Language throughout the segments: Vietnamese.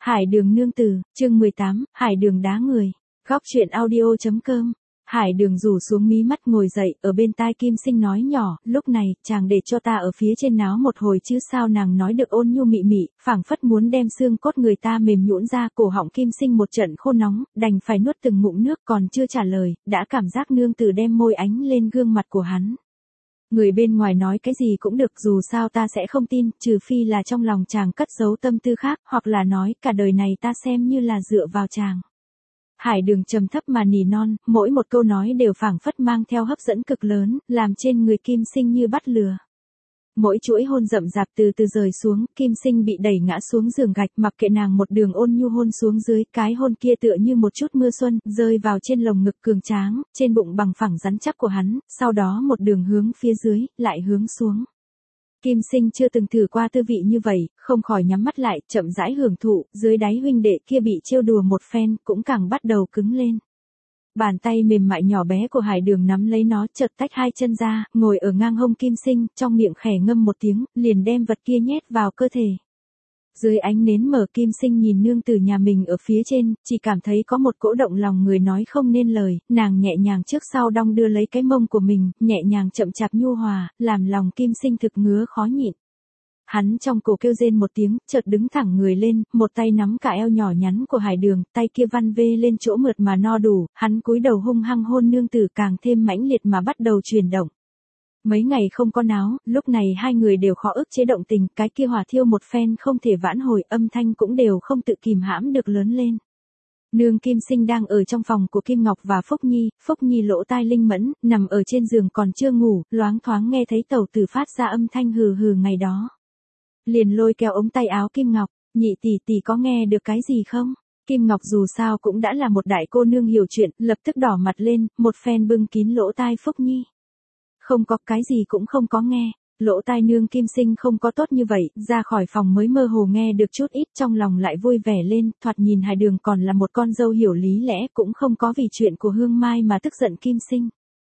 Hải Đường nương tử, chương 18, Hải Đường đá người. Góc truyện audio.com. Hải Đường rủ xuống mí mắt ngồi dậy, ở bên tai Kim Sinh nói nhỏ, lúc này, chàng để cho ta ở phía trên náo một hồi chứ sao. Nàng nói được ôn nhu mị mị, phảng phất muốn đem xương cốt người ta mềm nhũn ra. Cổ họng Kim Sinh một trận khô nóng, đành phải nuốt từng ngụm nước, còn chưa trả lời, đã cảm giác nương tử đem môi ánh lên gương mặt của hắn. Người bên ngoài nói cái gì cũng được, dù sao ta sẽ không tin, trừ phi là trong lòng chàng cất giấu tâm tư khác, hoặc là nói cả đời này ta xem như là dựa vào chàng. Hải Đường trầm thấp mà nỉ non, mỗi một câu nói đều phảng phất mang theo hấp dẫn cực lớn, làm trên người Kim Sinh như bắt lừa. Mỗi chuỗi hôn rậm rạp từ từ rời xuống, Kim Sinh bị đẩy ngã xuống giường gạch, mặc kệ nàng một đường ôn nhu hôn xuống dưới, cái hôn kia tựa như một chút mưa xuân, rơi vào trên lồng ngực cường tráng, trên bụng bằng phẳng rắn chắc của hắn, sau đó một đường hướng phía dưới, lại hướng xuống. Kim Sinh chưa từng thử qua tư vị như vậy, không khỏi nhắm mắt lại, chậm rãi hưởng thụ, dưới đáy huynh đệ kia bị trêu đùa một phen, cũng càng bắt đầu cứng lên. Bàn tay mềm mại nhỏ bé của Hải Đường nắm lấy nó, chợt tách hai chân ra, ngồi ở ngang hông Kim Sinh, trong miệng khẽ ngâm một tiếng, liền đem vật kia nhét vào cơ thể. Dưới ánh nến mở, Kim Sinh nhìn nương tử nhà mình ở phía trên, chỉ cảm thấy có một cỗ động lòng người nói không nên lời, nàng nhẹ nhàng trước sau đong đưa lấy cái mông của mình, nhẹ nhàng chậm chạp nhu hòa, làm lòng Kim Sinh thực ngứa khó nhịn. Hắn trong cổ kêu rên một tiếng, chợt đứng thẳng người lên, một tay nắm cả eo nhỏ nhắn của Hải Đường, tay kia văn vê lên chỗ mượt mà no đủ, hắn cúi đầu hung hăng hôn nương tử càng thêm mãnh liệt mà bắt đầu chuyển động. Mấy ngày không có náo, lúc này hai người đều khó ức chế động tình, cái kia hỏa thiêu một phen không thể vãn hồi, âm thanh cũng đều không tự kìm hãm được lớn lên. Nương Kim Sinh đang ở trong phòng của Kim Ngọc và Phúc Nhi lỗ tai linh mẫn, nằm ở trên giường còn chưa ngủ, loáng thoáng nghe thấy tẩu tử phát ra âm thanh hừ hừ ngày đó. Liền lôi kéo ống tay áo Kim Ngọc, nhị tỷ tỷ có nghe được cái gì không? Kim Ngọc dù sao cũng đã là một đại cô nương hiểu chuyện, lập tức đỏ mặt lên, một phen bưng kín lỗ tai Phúc Nhi. Không có, cái gì cũng không có nghe. Lỗ tai nương Kim Sinh không có tốt như vậy, ra khỏi phòng mới mơ hồ nghe được chút ít, trong lòng lại vui vẻ lên, thoạt nhìn Hải Đường còn là một con dâu hiểu lý lẽ, cũng không có vì chuyện của Hương Mai mà tức giận Kim Sinh.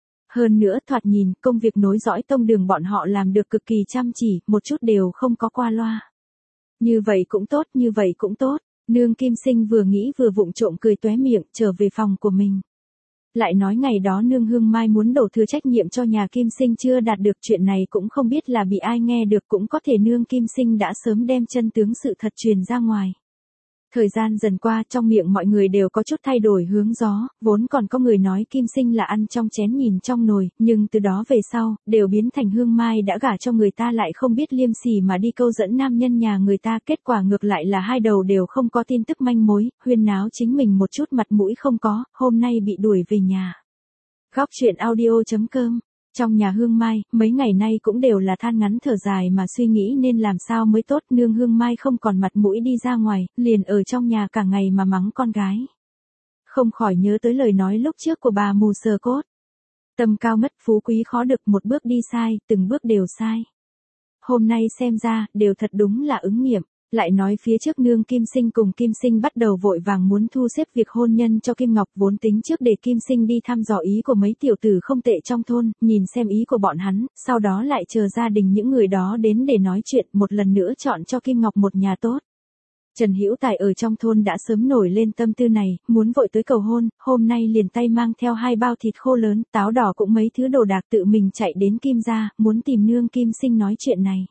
Hơn nữa thoạt nhìn, công việc nối dõi tông đường bọn họ làm được cực kỳ chăm chỉ, một chút đều không có qua loa. Như vậy cũng tốt, như vậy cũng tốt. Nương Kim Sinh vừa nghĩ vừa vụng trộm cười tóe miệng, trở về phòng của mình. Lại nói ngày đó nương Hương Mai muốn đổ thừa trách nhiệm cho nhà Kim Sinh chưa đạt được, chuyện này cũng không biết là bị ai nghe được, cũng có thể nương Kim Sinh đã sớm đem chân tướng sự thật truyền ra ngoài. Thời gian dần qua, trong miệng mọi người đều có chút thay đổi hướng gió, vốn còn có người nói Kim Sinh là ăn trong chén nhìn trong nồi, nhưng từ đó về sau, đều biến thành Hương Mai đã gả cho người ta lại không biết liêm sỉ mà đi câu dẫn nam nhân nhà người ta, kết quả ngược lại là hai đầu đều không có tin tức manh mối, huyên náo chính mình một chút mặt mũi không có, hôm nay bị đuổi về nhà. Góc truyện audio.com. Trong nhà Hương Mai, mấy ngày nay cũng đều là than ngắn thở dài mà suy nghĩ nên làm sao mới tốt, nương Hương Mai không còn mặt mũi đi ra ngoài, liền ở trong nhà cả ngày mà mắng con gái. Không khỏi nhớ tới lời nói lúc trước của bà mù sờ cốt. Tầm cao mất phú quý khó được, một bước đi sai, từng bước đều sai. Hôm nay xem ra, đều thật đúng là ứng nghiệm. Lại nói phía trước nương Kim Sinh cùng Kim Sinh bắt đầu vội vàng muốn thu xếp việc hôn nhân cho Kim Ngọc, vốn tính trước để Kim Sinh đi thăm dò ý của mấy tiểu tử không tệ trong thôn, nhìn xem ý của bọn hắn, sau đó lại chờ gia đình những người đó đến để nói chuyện, một lần nữa chọn cho Kim Ngọc một nhà tốt. Trần Hữu Tài ở trong thôn đã sớm nổi lên tâm tư này, muốn vội tới cầu hôn, hôm nay liền tay mang theo 2 bao thịt khô lớn, táo đỏ cũng mấy thứ đồ đạc tự mình chạy đến Kim gia, muốn tìm nương Kim Sinh nói chuyện này.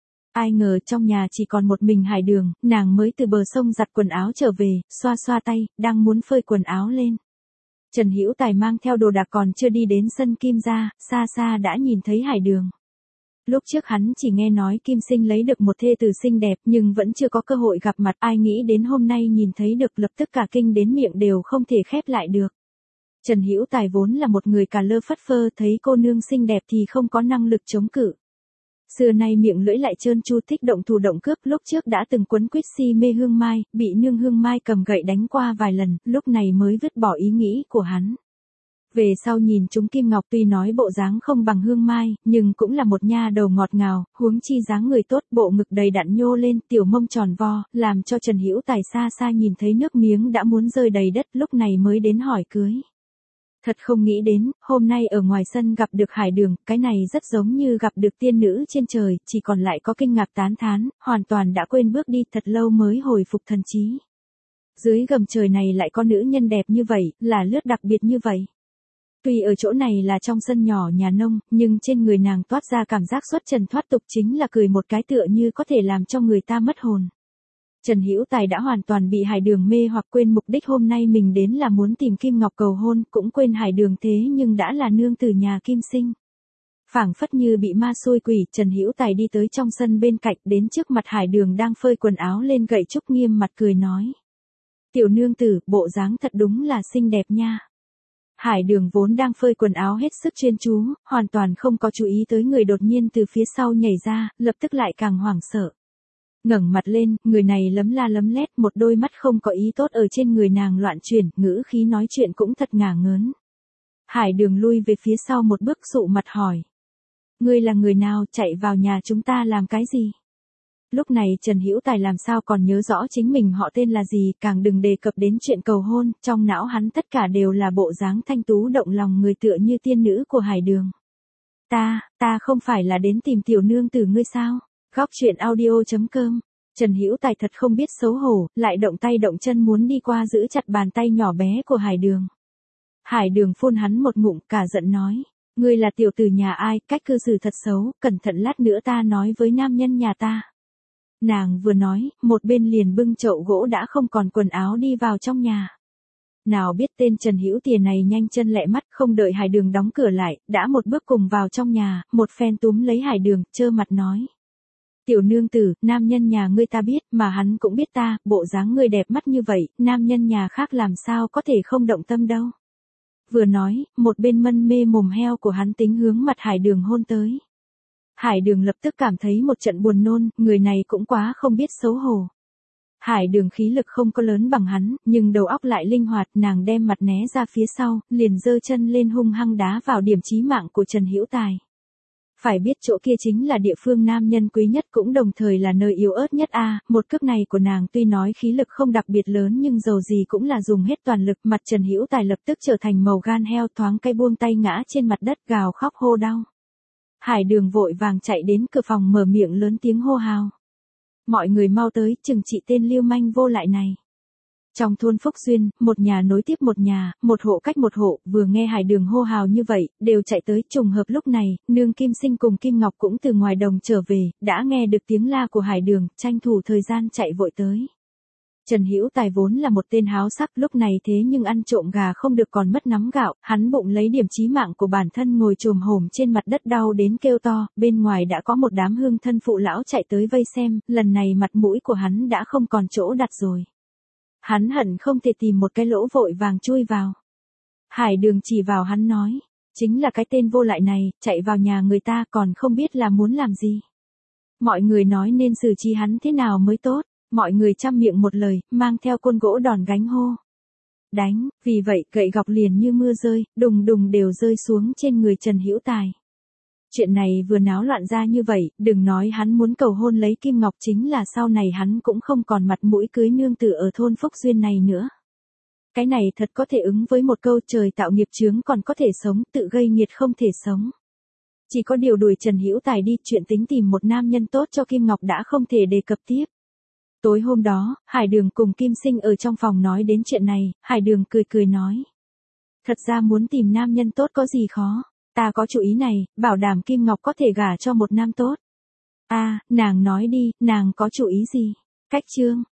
Ai ngờ trong nhà chỉ còn một mình Hải Đường, nàng mới từ bờ sông giặt quần áo trở về, xoa xoa tay, đang muốn phơi quần áo lên. Trần Hữu Tài mang theo đồ đạc còn chưa đi đến sân Kim gia, xa xa đã nhìn thấy Hải Đường. Lúc trước hắn chỉ nghe nói Kim Sinh lấy được một thê tử xinh đẹp nhưng vẫn chưa có cơ hội gặp mặt, ai nghĩ đến hôm nay nhìn thấy được, lập tức cả kinh đến miệng đều không thể khép lại được. Trần Hữu Tài vốn là một người cà lơ phất phơ, thấy cô nương xinh đẹp thì không có năng lực chống cự. Xưa nay miệng lưỡi lại trơn tru, thích động thủ động cướp, lúc trước đã từng quấn quýt si mê Hương Mai, bị nương Hương Mai cầm gậy đánh qua vài lần, lúc này mới vứt bỏ ý nghĩ của hắn. Về sau nhìn chúng Kim Ngọc tuy nói bộ dáng không bằng Hương Mai, nhưng cũng là một nha đầu ngọt ngào, huống chi dáng người tốt, bộ ngực đầy đặn nhô lên, tiểu mông tròn vo, làm cho Trần Hữu Tài xa xa nhìn thấy nước miếng đã muốn rơi đầy đất, lúc này mới đến hỏi cưới. Thật không nghĩ đến, hôm nay ở ngoài sân gặp được Hải Đường, cái này rất giống như gặp được tiên nữ trên trời, chỉ còn lại có kinh ngạc tán thán, hoàn toàn đã quên bước đi, thật lâu mới hồi phục thần trí. Dưới gầm trời này lại có nữ nhân đẹp như vậy, là lướt đặc biệt như vậy. Tuy ở chỗ này là trong sân nhỏ nhà nông, nhưng trên người nàng toát ra cảm giác xuất trần thoát tục, chính là cười một cái tựa như có thể làm cho người ta mất hồn. Trần Hữu Tài đã hoàn toàn bị Hải Đường mê hoặc, quên mục đích hôm nay mình đến là muốn tìm Kim Ngọc cầu hôn, cũng quên Hải Đường thế nhưng đã là nương tử nhà Kim Sinh. Phảng phất như bị ma xôi quỷ, Trần Hữu Tài đi tới trong sân bên cạnh, đến trước mặt Hải Đường đang phơi quần áo lên gậy trúc, nghiêm mặt cười nói: "Tiểu nương tử, bộ dáng thật đúng là xinh đẹp nha." Hải Đường vốn đang phơi quần áo hết sức chuyên chú, hoàn toàn không có chú ý tới người đột nhiên từ phía sau nhảy ra, lập tức lại càng hoảng sợ. Ngẩng mặt lên, người này lấm la lấm lét, một đôi mắt không có ý tốt ở trên người nàng loạn chuyển, ngữ khí nói chuyện cũng thật ngả ngớn. Hải Đường lui về phía sau một bước, sụ mặt hỏi: "Ngươi là người nào, chạy vào nhà chúng ta làm cái gì?" Lúc này Trần Hữu Tài làm sao còn nhớ rõ chính mình họ tên là gì, càng đừng đề cập đến chuyện cầu hôn, trong não hắn tất cả đều là bộ dáng thanh tú động lòng người tựa như tiên nữ của Hải Đường. Ta không phải là đến tìm tiểu nương tử ngươi sao?" Góc truyện audio.com. Trần Hữu Tài thật không biết xấu hổ, lại động tay động chân muốn đi qua giữ chặt bàn tay nhỏ bé của Hải Đường. Hải Đường phun hắn một ngụm, cả giận nói: "Ngươi là tiểu tử nhà ai, cách cư xử thật xấu, cẩn thận lát nữa ta nói với nam nhân nhà ta." Nàng vừa nói, một bên liền bưng chậu gỗ đã không còn quần áo đi vào trong nhà. Nào biết tên Trần Hữu Tiền này nhanh chân lẹ mắt, không đợi Hải Đường đóng cửa lại, đã một bước cùng vào trong nhà, một phen túm lấy Hải Đường, trơ mặt nói: "Tiểu nương tử, nam nhân nhà ngươi ta biết, mà hắn cũng biết ta, bộ dáng ngươi đẹp mắt như vậy, nam nhân nhà khác làm sao có thể không động tâm đâu." Vừa nói, một bên mân mê mồm heo của hắn tính hướng mặt Hải Đường hôn tới. Hải Đường lập tức cảm thấy một trận buồn nôn, người này cũng quá không biết xấu hổ. Hải Đường khí lực không có lớn bằng hắn, nhưng đầu óc lại linh hoạt, nàng đem mặt né ra phía sau, liền giơ chân lên hung hăng đá vào điểm chí mạng của Trần Hữu Tài. Phải biết chỗ kia chính là địa phương nam nhân quý nhất, cũng đồng thời là nơi yếu ớt nhất một cước này của nàng tuy nói khí lực không đặc biệt lớn nhưng dầu gì cũng là dùng hết toàn lực, mặt Trần Hữu Tài lập tức trở thành màu gan heo, thoáng cái buông tay ngã trên mặt đất gào khóc hô đau. Hải Đường vội vàng chạy đến cửa phòng mở miệng lớn tiếng hô hào: "Mọi người mau tới, trừng trị tên lưu manh vô lại này." Trong thôn Phúc Duyên, một nhà nối tiếp một nhà, một hộ cách một hộ, vừa nghe Hải Đường hô hào như vậy, đều chạy tới. Trùng hợp lúc này, nương Kim Sinh cùng Kim Ngọc cũng từ ngoài đồng trở về, đã nghe được tiếng la của Hải Đường, tranh thủ thời gian chạy vội tới. Trần Hữu Tài vốn là một tên háo sắc, lúc này thế nhưng ăn trộm gà không được còn mất nắm gạo, hắn bụng lấy điểm chí mạng của bản thân ngồi chồm hổm trên mặt đất đau đến kêu to, bên ngoài đã có một đám hương thân phụ lão chạy tới vây xem, lần này mặt mũi của hắn đã không còn chỗ đặt rồi. Hắn hận không thể tìm một cái lỗ vội vàng chui vào. Hải Đường chỉ vào hắn nói: "Chính là cái tên vô lại này, chạy vào nhà người ta còn không biết là muốn làm gì. Mọi người nói nên xử trí hắn thế nào mới tốt." Mọi người trăm miệng một lời, mang theo côn gỗ đòn gánh hô: "Đánh!" Vì vậy, gậy gọc liền như mưa rơi, đùng đùng đều rơi xuống trên người Trần Hữu Tài. Chuyện này vừa náo loạn ra như vậy, đừng nói hắn muốn cầu hôn lấy Kim Ngọc, chính là sau này hắn cũng không còn mặt mũi cưới nương tử ở thôn Phúc Duyên này nữa. Cái này thật có thể ứng với một câu: trời tạo nghiệp chướng còn có thể sống, tự gây nghiệt không thể sống. Chỉ có điều đuổi Trần Hữu Tài đi, chuyện tính tìm một nam nhân tốt cho Kim Ngọc đã không thể đề cập tiếp. Tối hôm đó, Hải Đường cùng Kim Sinh ở trong phòng nói đến chuyện này, Hải Đường cười cười nói: "Thật ra muốn tìm nam nhân tốt có gì khó, ta có chủ ý này, bảo đảm Kim Ngọc có thể gả cho một nam tốt." "Nàng nói đi, nàng có chủ ý gì?" Cách chương.